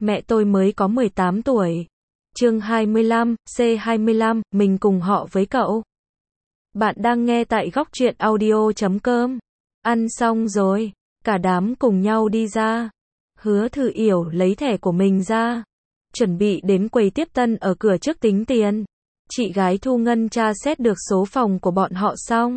mẹ tôi mới có 18 tuổi. Chương 25, C25, mình cùng họ với cậu. Bạn đang nghe tại góc truyện audio.com. Ăn xong rồi, cả đám cùng nhau đi ra. Hứa Thư Yểu lấy thẻ của mình ra, chuẩn bị đến quầy tiếp tân ở cửa trước tính tiền. Chị gái Thu Ngân tra xét được số phòng của bọn họ xong,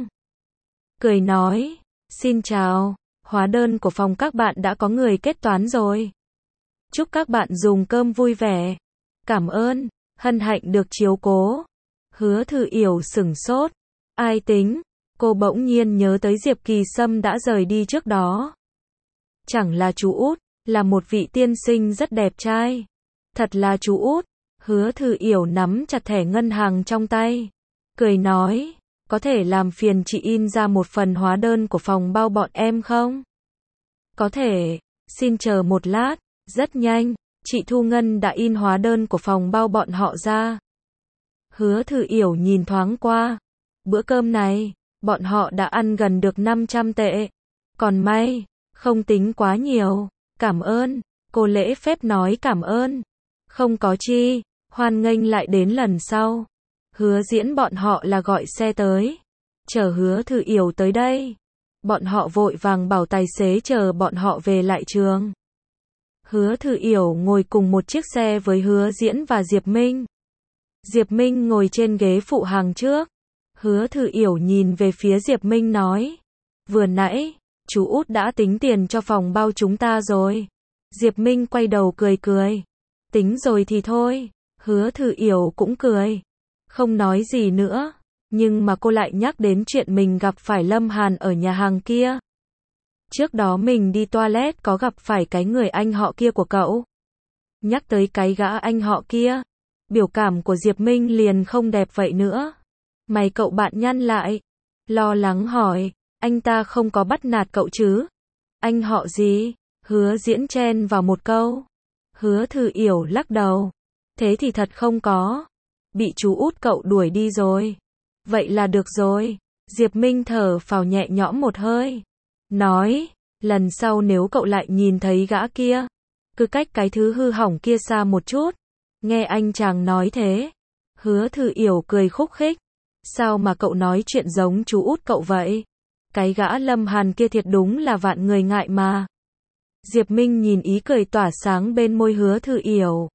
cười nói, xin chào, hóa đơn của phòng các bạn đã có người kết toán rồi. Chúc các bạn dùng cơm vui vẻ. Cảm ơn, hân hạnh được chiếu cố. Hứa Thư Yểu sửng sốt. Ai tính? Cô bỗng nhiên nhớ tới Diệp Kỳ Sâm đã rời đi trước đó. Chẳng là chú út, là một vị tiên sinh rất đẹp trai. Thật là chú út. Hứa Thư Yểu nắm chặt thẻ ngân hàng trong tay, cười nói, có thể làm phiền chị in ra một phần hóa đơn của phòng bao bọn em không? Có thể, xin chờ một lát. Rất nhanh, chị Thu Ngân đã in hóa đơn của phòng bao bọn họ ra. Hứa Thư Yểu nhìn thoáng qua. Bữa cơm này, bọn họ đã ăn gần được 500 tệ. Còn may, không tính quá nhiều. Cảm ơn, cô lễ phép nói cảm ơn. Không có chi, hoan nghênh lại đến lần sau. Hứa Diễn bọn họ là gọi xe tới, chở Hứa Thư Yểu tới đây. Bọn họ vội vàng bảo tài xế chờ bọn họ về lại trường. Hứa Thư Yểu ngồi cùng một chiếc xe với Hứa Diễn và Diệp Minh. Diệp Minh ngồi trên ghế phụ hàng trước. Hứa Thư Yểu nhìn về phía Diệp Minh nói, vừa nãy, chú út đã tính tiền cho phòng bao chúng ta rồi. Diệp Minh quay đầu cười cười. Tính rồi thì thôi. Hứa Thư Yểu cũng cười, không nói gì nữa. Nhưng mà cô lại nhắc đến chuyện mình gặp phải Lâm Hàn ở nhà hàng kia. Trước đó mình đi toilet có gặp phải cái người anh họ kia của cậu. Nhắc tới cái gã anh họ kia, biểu cảm của Diệp Minh liền không đẹp vậy nữa. Mày cậu bạn nhăn lại, lo lắng hỏi, anh ta không có bắt nạt cậu chứ? Anh họ gì? Hứa Diễn chen vào một câu. Hứa Thư Yểu lắc đầu. Thế thì thật không có. Bị chú út cậu đuổi đi rồi. Vậy là được rồi. Diệp Minh thở phào nhẹ nhõm một hơi. Nói, lần sau nếu cậu lại nhìn thấy gã kia, cứ cách cái thứ hư hỏng kia xa một chút. Nghe anh chàng nói thế. Hứa Thư Yểu cười khúc khích. Sao mà cậu nói chuyện giống chú út cậu vậy? Cái gã Lâm Hàn kia thiệt đúng là vạn người ngại mà. Diệp Minh nhìn ý cười tỏa sáng bên môi Hứa Thư Yểu.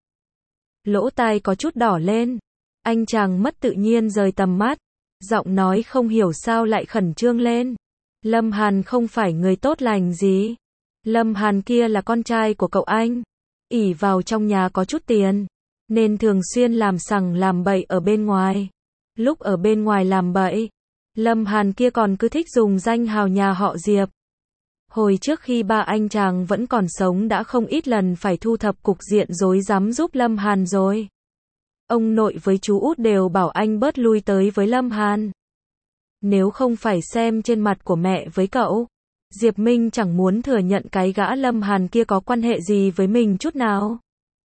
Lỗ tai có chút đỏ lên. Anh chàng mất tự nhiên rời tầm mắt. Giọng nói không hiểu sao lại khẩn trương lên. Lâm Hàn không phải người tốt lành gì. Lâm Hàn kia là con trai của cậu anh. Ỷ vào trong nhà có chút tiền, nên thường xuyên làm sằng làm bậy ở bên ngoài. Lúc ở bên ngoài làm bậy, Lâm Hàn kia còn cứ thích dùng danh hào nhà họ Diệp. Hồi trước khi ba anh chàng vẫn còn sống đã không ít lần phải thu thập cục diện rối rắm giúp Lâm Hàn rồi. Ông nội với chú út đều bảo anh bớt lui tới với Lâm Hàn. Nếu không phải xem trên mặt của mẹ với cậu, Diệp Minh chẳng muốn thừa nhận cái gã Lâm Hàn kia có quan hệ gì với mình chút nào.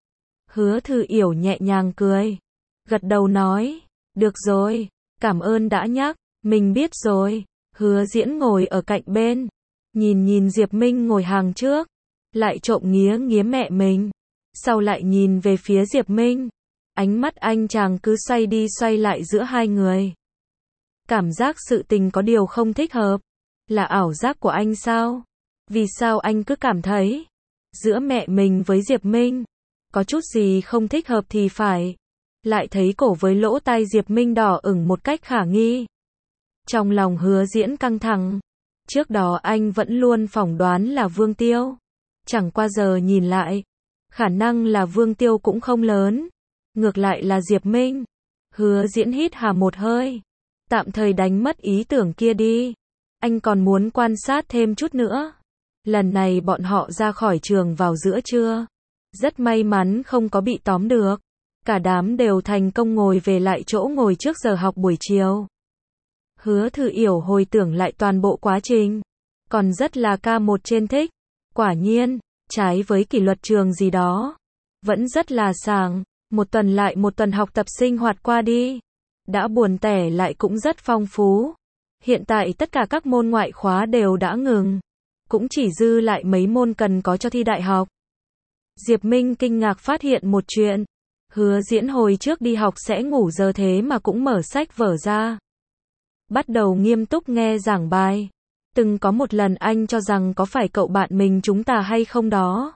Hứa Thư Yểu nhẹ nhàng cười, gật đầu nói, được rồi, cảm ơn đã nhắc, mình biết rồi. Hứa Diễn ngồi ở cạnh bên, nhìn Diệp Minh ngồi hàng trước, lại trộm nghía nghía mẹ mình, sau lại nhìn về phía Diệp Minh. Ánh mắt anh chàng cứ xoay đi xoay lại giữa hai người. Cảm giác sự tình có điều không thích hợp. Là ảo giác của anh sao? Vì sao anh cứ cảm thấy giữa mẹ mình với Diệp Minh có chút gì không thích hợp thì phải. Lại thấy cổ với lỗ tai Diệp Minh đỏ ửng một cách khả nghi. Trong lòng Hứa Diễn căng thẳng. Trước đó anh vẫn luôn phỏng đoán là Vương Tiêu. Chẳng qua giờ nhìn lại, khả năng là Vương Tiêu cũng không lớn. Ngược lại là Diệp Minh. Hứa Diễn hít hà một hơi, tạm thời đánh mất ý tưởng kia đi. Anh còn muốn quan sát thêm chút nữa. Lần này bọn họ ra khỏi trường vào giữa trưa. Rất may mắn không có bị tóm được. Cả đám đều thành công ngồi về lại chỗ ngồi trước giờ học buổi chiều. Hứa Thư Yểu hồi tưởng lại toàn bộ quá trình, còn rất là K1 trên thích. Quả nhiên, trái với kỷ luật trường gì đó, vẫn rất là sảng. Một tuần lại một tuần học tập sinh hoạt qua đi. Đã buồn tẻ lại cũng rất phong phú. Hiện tại tất cả các môn ngoại khóa đều đã ngừng. Cũng chỉ dư lại mấy môn cần có cho thi đại học. Diệp Minh kinh ngạc phát hiện một chuyện. Hứa Diễn hồi trước đi học sẽ ngủ giờ thế mà cũng mở sách vở ra. Bắt đầu nghiêm túc nghe giảng bài. Từng có một lần anh cho rằng có phải cậu bạn mình chúng ta hay không đó.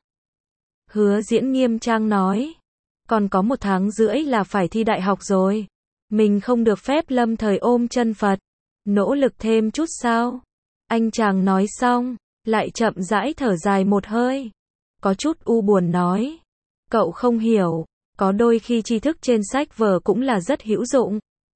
Hứa Diễn nghiêm trang nói. Còn có 1 tháng rưỡi là phải thi đại học rồi. Mình không được phép lâm thời ôm chân Phật. Nỗ lực thêm chút sao? Anh chàng nói xong, lại chậm rãi thở dài một hơi. Có chút u buồn nói. Cậu không hiểu, có đôi khi tri thức trên sách vở cũng là rất hữu dụng.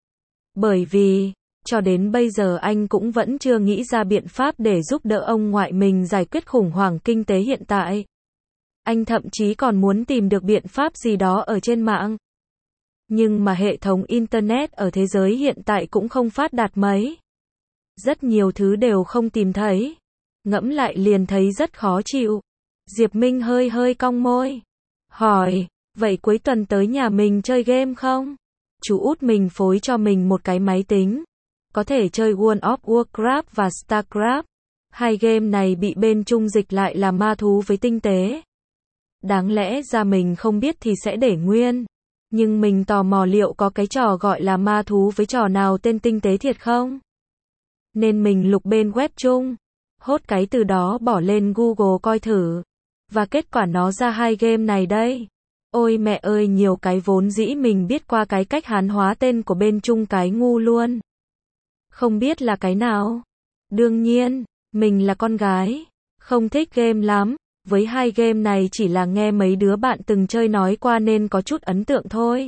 Bởi vì, cho đến bây giờ anh cũng vẫn chưa nghĩ ra biện pháp để giúp đỡ ông ngoại mình giải quyết khủng hoảng kinh tế hiện tại. Anh thậm chí còn muốn tìm được biện pháp gì đó ở trên mạng. Nhưng mà hệ thống Internet ở thế giới hiện tại cũng không phát đạt mấy. Rất nhiều thứ đều không tìm thấy. Ngẫm lại liền thấy rất khó chịu. Diệp Minh hơi hơi cong môi. Hỏi, vậy cuối tuần tới nhà mình chơi game không? Chú út mình phối cho mình một cái máy tính. Có thể chơi World of Warcraft và StarCraft. 2 game này bị bên Trung dịch lại là ma thú với tinh tế. Đáng lẽ ra mình không biết thì sẽ để nguyên. Nhưng mình tò mò liệu có cái trò gọi là ma thú với trò nào tên tinh tế thiệt không? Nên mình lục bên web Trung. Hốt cái từ đó bỏ lên Google coi thử. Và kết quả nó ra 2 game này đây. Ôi mẹ ơi, nhiều cái vốn dĩ mình biết qua cái cách Hán hóa tên của bên Trung cái ngu luôn. Không biết là cái nào. Đương nhiên, mình là con gái. Không thích game lắm. Với 2 game này chỉ là nghe mấy đứa bạn từng chơi nói qua nên có chút ấn tượng thôi.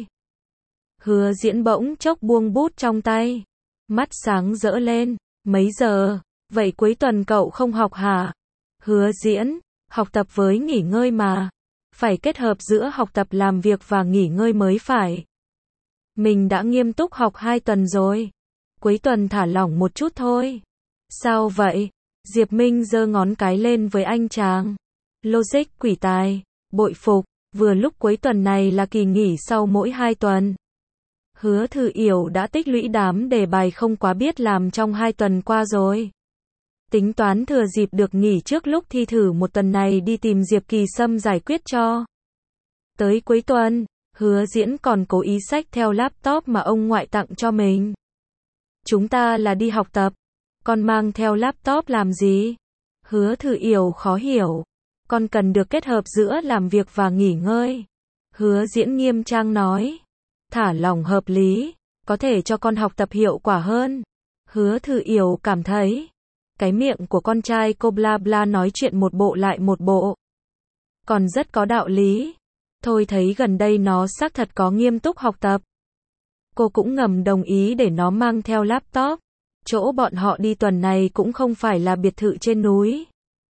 Hứa Diễn bỗng chốc buông bút trong tay. Mắt sáng rỡ lên. Mấy giờ? Vậy cuối tuần cậu không học hả? Hứa Diễn, học tập với nghỉ ngơi mà. Phải kết hợp giữa học tập làm việc và nghỉ ngơi mới phải. Mình đã nghiêm túc học 2 tuần rồi. Cuối tuần thả lỏng một chút thôi. Sao vậy? Diệp Minh giơ ngón cái lên với anh chàng. Logic quỷ tài, bội phục, vừa lúc cuối tuần này là kỳ nghỉ sau mỗi 2 tuần. Hứa Thư Yểu đã tích lũy đám đề bài không quá biết làm trong 2 tuần qua rồi. Tính toán thừa dịp được nghỉ trước lúc thi thử 1 tuần này đi tìm Diệp Kỳ Sâm giải quyết cho. Tới cuối tuần, Hứa Diễn còn cố ý xách theo laptop mà ông ngoại tặng cho mình. Chúng ta là đi học tập, con mang theo laptop làm gì? Hứa Thư Yểu khó hiểu. Con cần được kết hợp giữa làm việc và nghỉ ngơi. Hứa Diễn nghiêm trang nói. Thả lỏng hợp lý, có thể cho con học tập hiệu quả hơn. Hứa Thư Yểu cảm thấy, cái miệng của con trai cô bla bla nói chuyện một bộ lại một bộ. Còn rất có đạo lý. Thôi thấy gần đây nó xác thật có nghiêm túc học tập. Cô cũng ngầm đồng ý để nó mang theo laptop. Chỗ bọn họ đi tuần này cũng không phải là biệt thự trên núi,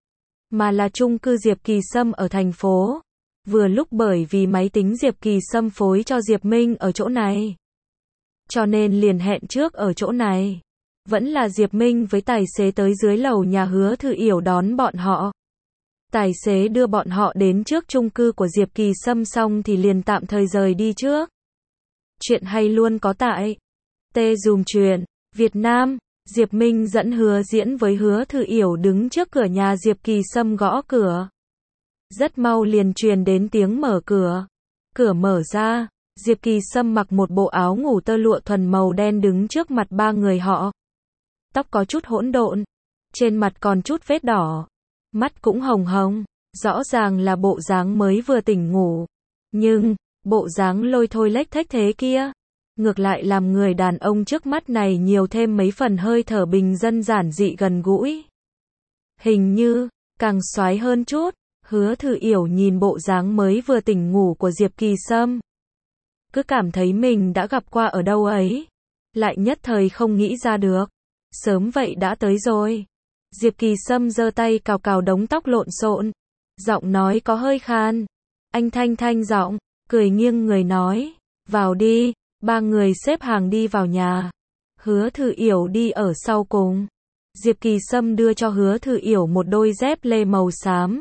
mà là chung cư Diệp Kỳ Sâm ở thành phố. Vừa lúc bởi vì máy tính Diệp Kỳ Sâm phối cho Diệp Minh ở chỗ này, cho nên liền hẹn trước ở chỗ này. Vẫn là Diệp Minh với tài xế tới dưới lầu nhà Hứa Thư Yểu đón bọn họ. Tài xế đưa bọn họ đến trước chung cư của Diệp Kỳ Sâm xong thì liền tạm thời rời đi trước. Chuyện hay luôn có tại T-Dùm Chuyện Việt Nam. Diệp Minh dẫn Hứa Diễn với Hứa Thư Yểu đứng trước cửa nhà Diệp Kỳ Sâm gõ cửa. Rất mau liền truyền đến tiếng mở cửa. Cửa mở ra, Diệp Kỳ Sâm mặc một bộ áo ngủ tơ lụa thuần màu đen đứng trước mặt 3 người họ. Tóc có chút hỗn độn, trên mặt còn chút vết đỏ, mắt cũng hồng hồng, rõ ràng là bộ dáng mới vừa tỉnh ngủ. Nhưng, bộ dáng lôi thôi lếch thếch thế kia, ngược lại làm người đàn ông trước mắt này nhiều thêm mấy phần hơi thở bình dân giản dị gần gũi. Hình như, càng xoái hơn chút. Hứa Thư Yểu nhìn bộ dáng mới vừa tỉnh ngủ của Diệp Kỳ Sâm, cứ cảm thấy mình đã gặp qua ở đâu ấy, lại nhất thời không nghĩ ra được. Sớm vậy đã tới rồi. Diệp Kỳ Sâm giơ tay cào cào đống tóc lộn xộn, giọng nói có hơi khan. Anh thanh giọng, cười nghiêng người nói, vào đi. 3 người xếp hàng đi vào nhà. Hứa Thư Yểu đi ở sau cùng. Diệp Kỳ Sâm đưa cho Hứa Thư Yểu một đôi dép lê màu xám.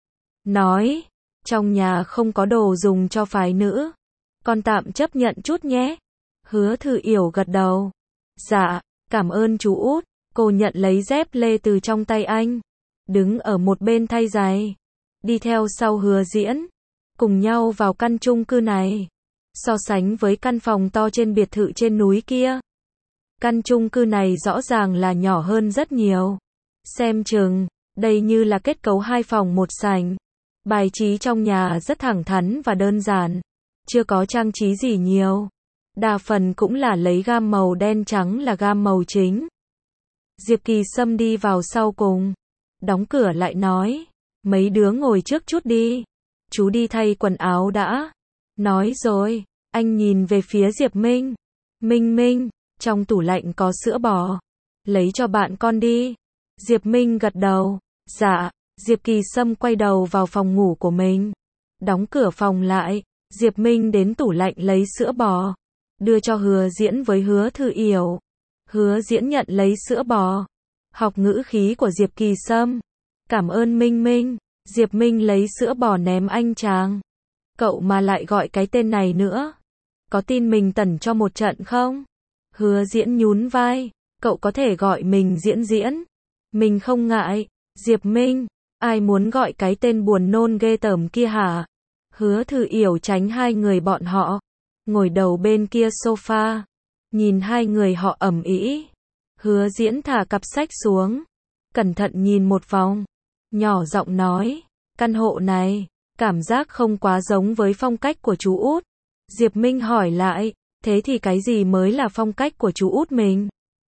Nói, trong nhà không có đồ dùng cho phái nữ. Con tạm chấp nhận chút nhé. Hứa Thư Yểu gật đầu. Dạ, cảm ơn chú út. Cô nhận lấy dép lê từ trong tay anh. Đứng ở một bên thay giày. Đi theo sau Hứa Diễn. cùng nhau vào căn chung cư này. So sánh với căn phòng to trên biệt thự trên núi kia, căn chung cư này rõ ràng là nhỏ hơn rất nhiều. Xem chừng, đây như là kết cấu 2 phòng 1 sảnh. Bài trí trong nhà rất thẳng thắn và đơn giản, chưa có trang trí gì nhiều. Đa phần cũng là lấy gam màu đen trắng là gam màu chính. Diệp Kỳ Sâm đi vào sau cùng, đóng cửa lại nói, mấy đứa ngồi trước chút đi, chú đi thay quần áo đã. Nói rồi, anh nhìn về phía Diệp Minh. Minh Minh, trong tủ lạnh có sữa bò, lấy cho bạn con đi. Diệp Minh gật đầu, dạ. Diệp Kỳ Sâm quay đầu vào phòng ngủ của mình, đóng cửa phòng lại. Diệp Minh đến tủ lạnh lấy sữa bò, đưa cho Hứa Diễn với Hứa Thư Yểu. Hứa Diễn nhận lấy sữa bò, học ngữ khí của Diệp Kỳ Sâm. Cảm ơn Minh Minh. Diệp Minh lấy sữa bò ném anh chàng. Cậu mà lại gọi cái tên này nữa, có tin mình tẩn cho một trận không? Hứa Diễn nhún vai, cậu có thể gọi mình Diễn Diễn. Mình không ngại. Diệp Minh, ai muốn gọi cái tên buồn nôn ghê tởm kia hả? Hứa Thư Yểu tránh hai người bọn họ, ngồi đầu bên kia sofa, nhìn hai người họ ầm ĩ. Hứa Diễn thả cặp sách xuống, cẩn thận nhìn một vòng, nhỏ giọng nói, căn hộ này, cảm giác không quá giống với phong cách của chú út. Diệp Minh hỏi lại, thế thì cái gì mới là phong cách của chú út mình?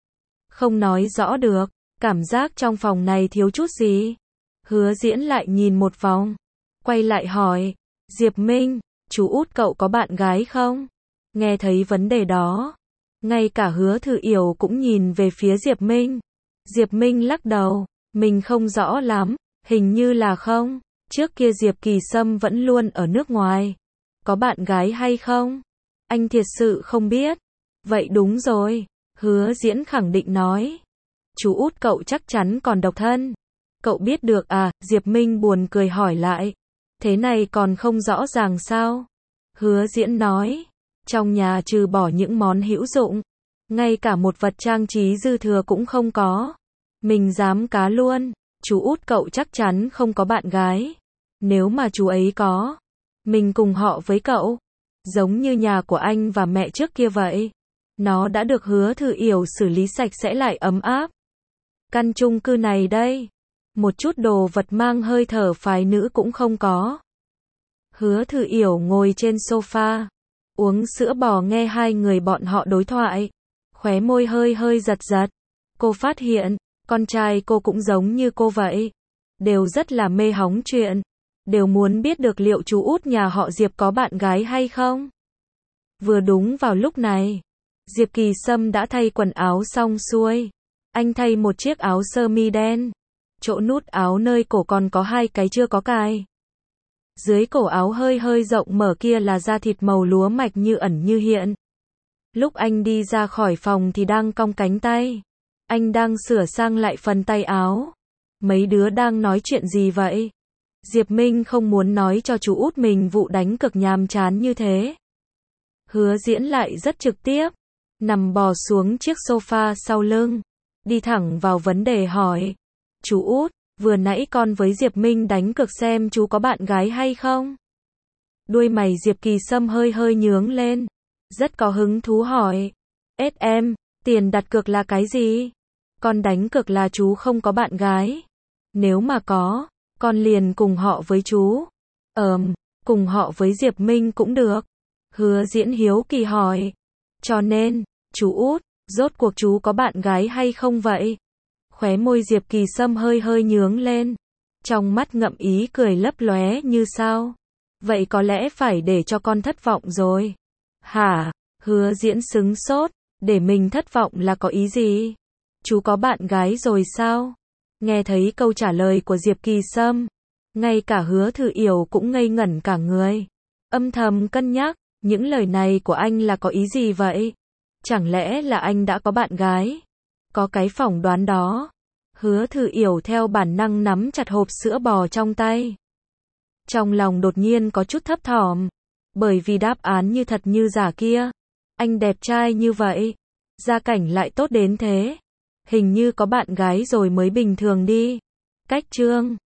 Không nói rõ được, cảm giác trong phòng này thiếu chút gì. Hứa Diễn lại nhìn một vòng, quay lại hỏi, Diệp Minh, chú út cậu có bạn gái không? Nghe thấy vấn đề đó, ngay cả Hứa Thư Yểu cũng nhìn về phía Diệp Minh. Diệp Minh lắc đầu, mình không rõ lắm, hình như là không. Trước kia Diệp Kỳ Sâm vẫn luôn ở nước ngoài. Có bạn gái hay không? Anh thiệt sự không biết. Vậy đúng rồi, Hứa Diễn khẳng định nói. Chú út cậu chắc chắn còn độc thân. Cậu biết được à? Diệp Minh buồn cười hỏi lại. Thế này còn không rõ ràng sao? Hứa Diễn nói, trong nhà trừ bỏ những món hữu dụng, ngay cả một vật trang trí dư thừa cũng không có. Mình dám cá luôn, chú út cậu chắc chắn không có bạn gái. Nếu mà chú ấy có, mình cùng họ với cậu, giống như nhà của anh và mẹ trước kia vậy. Nó đã được Hứa Thư Yểu xử lý sạch sẽ lại ấm áp. Căn chung cư này đây, một chút đồ vật mang hơi thở phái nữ cũng không có. Hứa Thư Yểu ngồi trên sofa, uống sữa bò nghe hai người bọn họ đối thoại. Khóe môi hơi hơi giật giật. Cô phát hiện, con trai cô cũng giống như cô vậy. Đều rất là mê hóng chuyện. Đều muốn biết được liệu chú út nhà họ Diệp có bạn gái hay không. Vừa đúng vào lúc này, Diệp Kỳ Sâm đã thay quần áo xong xuôi. Anh thay một chiếc áo sơ mi đen. Chỗ nút áo nơi cổ còn có hai cái chưa có cài. Dưới cổ áo hơi hơi rộng mở kia là da thịt màu lúa mạch như ẩn như hiện. Lúc anh đi ra khỏi phòng thì đang cong cánh tay. Anh đang sửa sang lại phần tay áo. Mấy đứa đang nói chuyện gì vậy? Diệp Minh không muốn nói cho chú út mình vụ đánh cực nhàm chán như thế. Hứa Diễn lại rất trực tiếp, nằm bò xuống chiếc sofa sau lưng, đi thẳng vào vấn đề hỏi. Chú út, vừa nãy con với Diệp Minh đánh cược xem chú có bạn gái hay không? Đuôi mày Diệp Kỳ Sâm hơi hơi nhướng lên, rất có hứng thú hỏi. Em, tiền đặt cược là cái gì? Con đánh cược là chú không có bạn gái. Nếu mà có, con liền cùng họ với chú. Cùng họ với Diệp Minh cũng được. Hứa Diễn hiếu kỳ hỏi. Cho nên, chú út, rốt cuộc chú có bạn gái hay không vậy? Khóe môi Diệp Kỳ Sâm hơi hơi nhướng lên. Trong mắt ngậm ý cười lấp lóe như sao. Vậy có lẽ phải để cho con thất vọng rồi. Hả? Hứa Diễn sững sốt. Để mình thất vọng là có ý gì? Chú có bạn gái rồi sao? Nghe thấy câu trả lời của Diệp Kỳ Sâm, ngay cả Hứa Thư Yểu cũng ngây ngẩn cả người. Âm thầm cân nhắc, những lời này của anh là có ý gì vậy? Chẳng lẽ là anh đã có bạn gái? Có cái phỏng đoán đó. Hứa Thư Yểu theo bản năng nắm chặt hộp sữa bò trong tay. Trong lòng đột nhiên có chút thấp thỏm, bởi vì đáp án như thật như giả kia. Anh đẹp trai như vậy, gia cảnh lại tốt đến thế. Hình như có bạn gái rồi mới bình thường đi. Cách chương